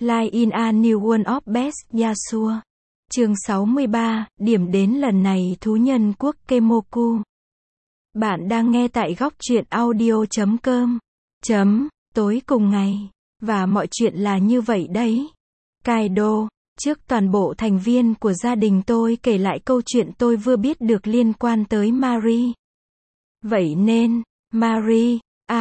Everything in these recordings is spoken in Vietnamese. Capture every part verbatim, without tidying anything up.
Live in a New World of Best Yasuo. Chương sáu mươi ba, điểm đến lần này thú nhân quốc Kemoku. Bạn đang nghe tại góc truyện audio chấm com. Chấm, tối cùng ngày. Và mọi chuyện là như vậy đấy. Kaido, trước toàn bộ thành viên của gia đình tôi kể lại câu chuyện tôi vừa biết được liên quan tới Marie. Vậy nên, Marie,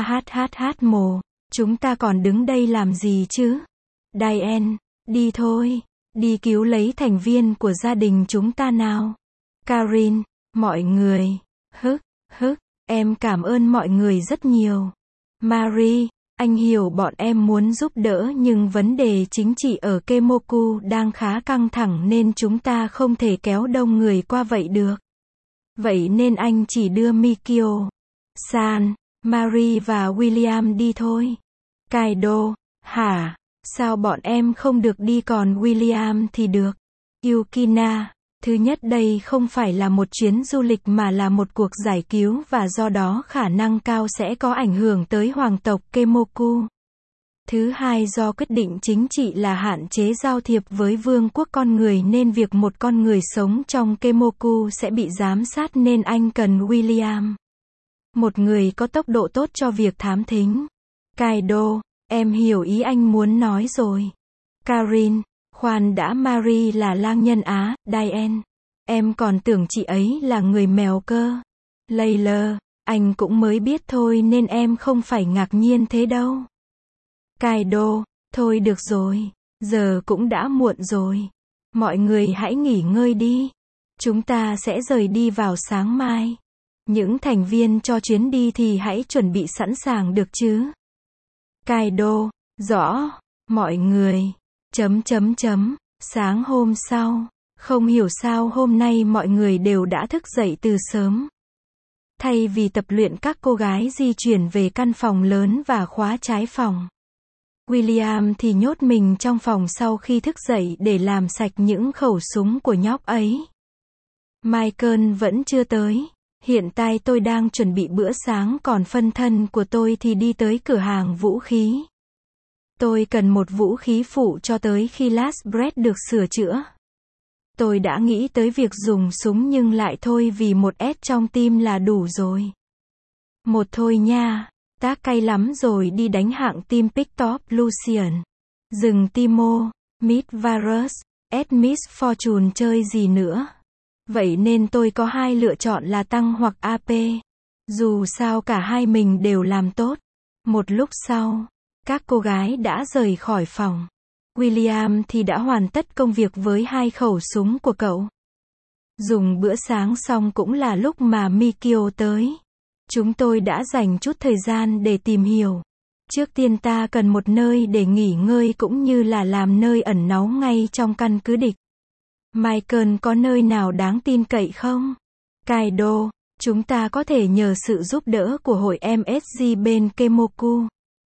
ahhhmo, chúng ta còn đứng đây làm gì chứ? Diane, đi thôi, đi cứu lấy thành viên của gia đình chúng ta nào. Karin, mọi người, hức, hức, em cảm ơn mọi người rất nhiều. Marie, anh hiểu bọn em muốn giúp đỡ nhưng vấn đề chính trị ở Kemoku đang khá căng thẳng nên chúng ta không thể kéo đông người qua vậy được. Vậy nên anh chỉ đưa Mikio, San, Marie và William đi thôi. Kaido, hả? Sao bọn em không được đi còn William thì được? Yukina, thứ nhất đây không phải là một chuyến du lịch mà là một cuộc giải cứu và do đó khả năng cao sẽ có ảnh hưởng tới hoàng tộc Kemoku. Thứ hai do quyết định chính trị là hạn chế giao thiệp với vương quốc con người nên việc một con người sống trong Kemoku sẽ bị giám sát nên anh cần William. Một người có tốc độ tốt cho việc thám thính. Kaido, em hiểu ý anh muốn nói rồi. Karin, khoan đã, Marie là lang nhân Á. Diane, em còn tưởng chị ấy là người mèo cơ. Layla, anh cũng mới biết thôi nên em không phải ngạc nhiên thế đâu. Kaido, thôi được rồi, giờ cũng đã muộn rồi. Mọi người hãy nghỉ ngơi đi. Chúng ta sẽ rời đi vào sáng mai. Những thành viên cho chuyến đi thì hãy chuẩn bị sẵn sàng được chứ? Kaido, rõ, mọi người. Chấm chấm chấm, sáng hôm sau, không hiểu sao hôm nay mọi người đều đã thức dậy từ sớm. Thay vì tập luyện các cô gái di chuyển về căn phòng lớn và khóa trái phòng. William thì nhốt mình trong phòng sau khi thức dậy để làm sạch những khẩu súng của nhóc ấy. Michael vẫn chưa tới. Hiện tại tôi đang chuẩn bị bữa sáng còn phân thân của tôi thì đi tới cửa hàng vũ khí. Tôi cần một vũ khí phụ cho tới khi Last Breath được sửa chữa. Tôi đã nghĩ tới việc dùng súng nhưng lại thôi vì một S trong tim là đủ rồi. Một thôi nha, tác cay lắm rồi đi đánh hạng team Picktop Lucian. Dừng Timo, Miss Varus, S Miss Fortune chơi gì nữa. Vậy nên tôi có hai lựa chọn là tăng hoặc a pê. Dù sao cả hai mình đều làm tốt. Một lúc sau, các cô gái đã rời khỏi phòng. William thì đã hoàn tất công việc với hai khẩu súng của cậu. Dùng bữa sáng xong cũng là lúc mà Mikio tới. Chúng tôi đã dành chút thời gian để tìm hiểu. Trước tiên ta cần một nơi để nghỉ ngơi cũng như là làm nơi ẩn náu ngay trong căn cứ địch. Michael có nơi nào đáng tin cậy không? Kaido, chúng ta có thể nhờ sự giúp đỡ của hội em ét giê bên Kemoku.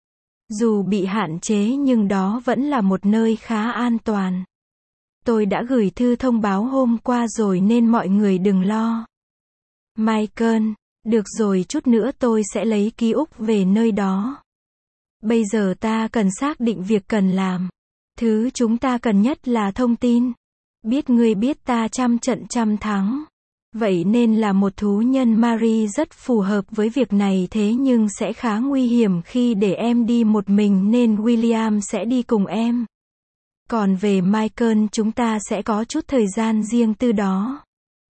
Dù bị hạn chế nhưng đó vẫn là một nơi khá an toàn. Tôi đã gửi thư thông báo hôm qua rồi nên mọi người đừng lo. Michael, được rồi, chút nữa tôi sẽ lấy ký ức về nơi đó. Bây giờ ta cần xác định việc cần làm. Thứ chúng ta cần nhất là thông tin. Biết ngươi biết ta trăm trận trăm thắng. Vậy nên là một thú nhân Marie rất phù hợp với việc này thế nhưng sẽ khá nguy hiểm khi để em đi một mình nên William sẽ đi cùng em. Còn về Michael chúng ta sẽ có chút thời gian riêng tư đó.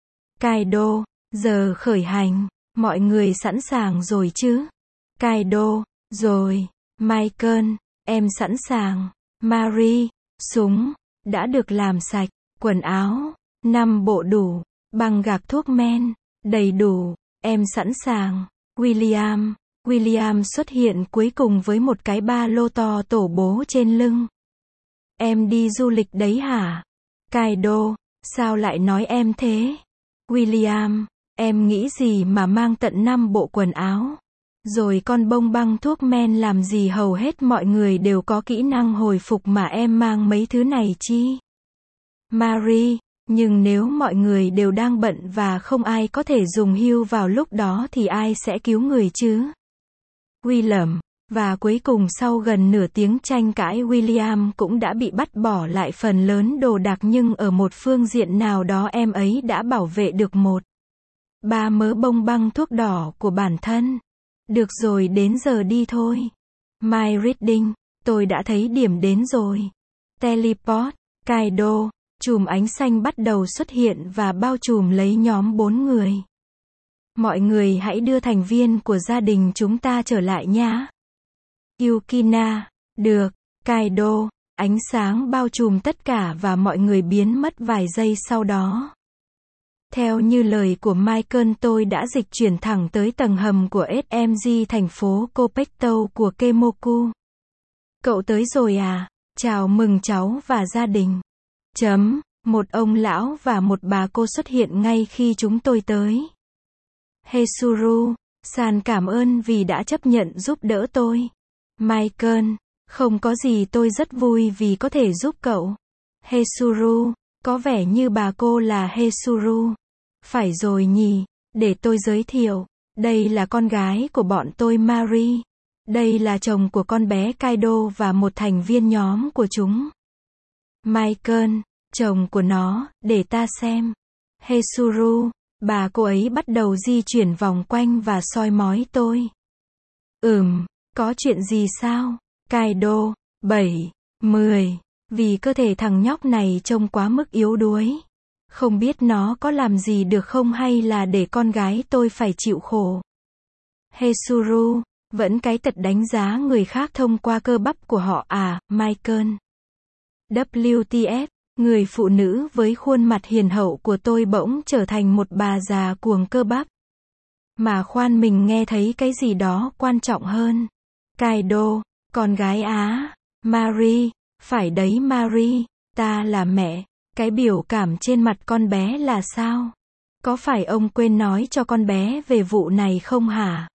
Kaido, giờ khởi hành, mọi người sẵn sàng rồi chứ? Kaido, rồi. Michael, em sẵn sàng. Marie, súng, đã được làm sạch, quần áo, năm bộ đủ. Băng gạc thuốc men, đầy đủ, em sẵn sàng. William, William xuất hiện cuối cùng với một cái ba lô to tổ bố trên lưng. Em đi du lịch đấy hả? Kaido, sao lại nói em thế? William, em nghĩ gì mà mang tận năm bộ quần áo? Rồi con bông băng thuốc men làm gì, hầu hết mọi người đều có kỹ năng hồi phục mà em mang mấy thứ này chi? Marie, nhưng nếu mọi người đều đang bận và không ai có thể dùng heal vào lúc đó thì ai sẽ cứu người chứ? William, Và cuối cùng sau gần nửa tiếng tranh cãi William cũng đã bị bắt bỏ lại phần lớn đồ đạc, nhưng ở một phương diện nào đó em ấy đã bảo vệ được một ba mớ bông băng thuốc đỏ của bản thân. Được rồi, đến giờ đi thôi. My reading, tôi đã thấy điểm đến rồi. Teleport, Kaido, chùm ánh xanh bắt đầu xuất hiện và bao trùm lấy nhóm bốn người. Mọi người hãy đưa thành viên của gia đình chúng ta trở lại nhé. Yukina, được, Kaido, ánh sáng bao trùm tất cả và mọi người biến mất vài giây sau đó. Theo như lời của Michael, tôi đã dịch chuyển thẳng tới tầng hầm của ét em giê thành phố Kopekto của Kemoku. Cậu tới rồi à? Chào mừng cháu và gia đình. Chấm, một ông lão và một bà cô xuất hiện ngay khi chúng tôi tới. Hesuru, san cảm ơn vì đã chấp nhận giúp đỡ tôi. Michael, không có gì, tôi rất vui vì có thể giúp cậu. Hesuru, có vẻ như bà cô là Hesuru. Phải rồi nhỉ, để tôi giới thiệu. Đây là con gái của bọn tôi, Mari. Đây là chồng của con bé Kaido và một thành viên nhóm của chúng. Michael, chồng của nó, để ta xem. Hesuru, bà cô ấy bắt đầu di chuyển vòng quanh và soi mói tôi. Ừm, có chuyện gì sao? Kaido, bảy, mười, vì cơ thể thằng nhóc này trông quá mức yếu đuối. Không biết nó có làm gì được không hay là để con gái tôi phải chịu khổ. Hesuru, vẫn cái tật đánh giá người khác thông qua cơ bắp của họ à, Michael. vê kép tê, người phụ nữ với khuôn mặt hiền hậu của tôi bỗng trở thành một bà già cuồng cơ bắp. Mà khoan, mình nghe thấy cái gì đó quan trọng hơn. Kaido, con gái á. Mari, phải đấy Mari, ta là mẹ. Cái biểu cảm trên mặt con bé là sao? Có phải ông quên nói cho con bé về vụ này không hả?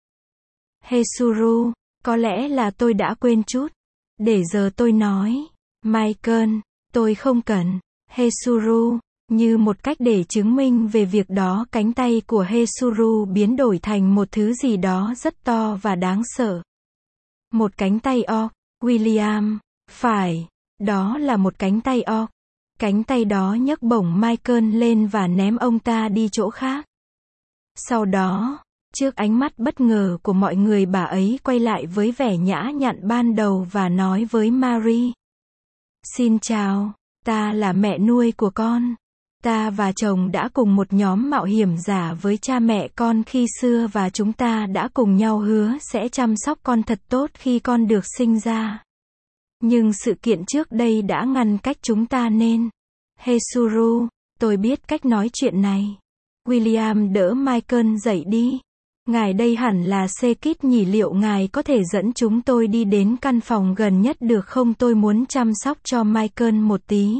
Hesuru, có lẽ là tôi đã quên chút. Để giờ tôi nói. Michael, tôi không cần. Hesuru, như một cách để chứng minh về việc đó, cánh tay của Hesuru biến đổi thành một thứ gì đó rất to và đáng sợ. Một cánh tay orc. William, phải, đó là một cánh tay orc. Cánh tay đó nhấc bổng Michael lên và ném ông ta đi chỗ khác. Sau đó, trước ánh mắt bất ngờ của mọi người, bà ấy quay lại với vẻ nhã nhặn ban đầu và nói với Mari. Xin chào, ta là mẹ nuôi của con. Ta và chồng đã cùng một nhóm mạo hiểm giả với cha mẹ con khi xưa và chúng ta đã cùng nhau hứa sẽ chăm sóc con thật tốt khi con được sinh ra. Nhưng sự kiện trước đây đã ngăn cách chúng ta nên. Hesuru, tôi biết cách nói chuyện này. William đỡ Michael dậy đi. Ngài đây hẳn là Sekit nhỉ, liệu ngài có thể dẫn chúng tôi đi đến căn phòng gần nhất được không? Tôi muốn chăm sóc cho Michael một tí.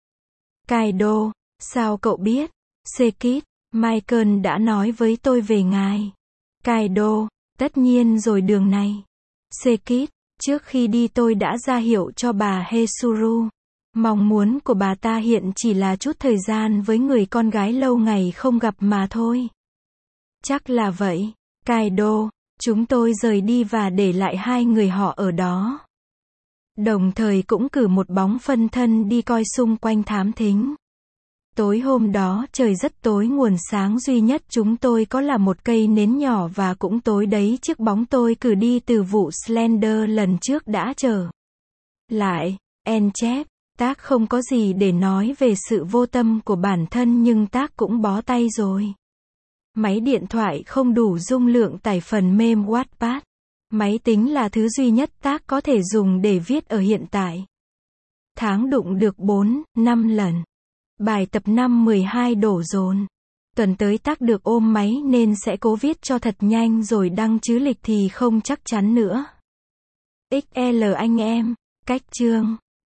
Kaido, sao cậu biết? Sekit, Michael đã nói với tôi về ngài. Kaido, tất nhiên rồi, đường này. Sekit, trước khi đi tôi đã ra hiệu cho bà Hesuru. Mong muốn của bà ta hiện chỉ là chút thời gian với người con gái lâu ngày không gặp mà thôi. Chắc là vậy. Kaido, chúng tôi rời đi và để lại hai người họ ở đó. Đồng thời cũng cử một bóng phân thân đi coi xung quanh thám thính. Tối hôm đó trời rất tối, nguồn sáng duy nhất chúng tôi có là một cây nến nhỏ và cũng tối đấy chiếc bóng tôi cử đi từ vụ Slender lần trước đã trở lại. En chép, tác không có gì để nói về sự vô tâm của bản thân nhưng tác cũng bó tay rồi. Máy điện thoại không đủ dung lượng tải phần mềm Wattpad. Máy tính là thứ duy nhất tác có thể dùng để viết ở hiện tại. Tháng đụng được bốn, năm lần. Bài tập năm mười hai đổ dồn. Tuần tới tác được ôm máy nên sẽ cố viết cho thật nhanh rồi đăng, chứ lịch thì không chắc chắn nữa. ích lờ anh em, cách chương.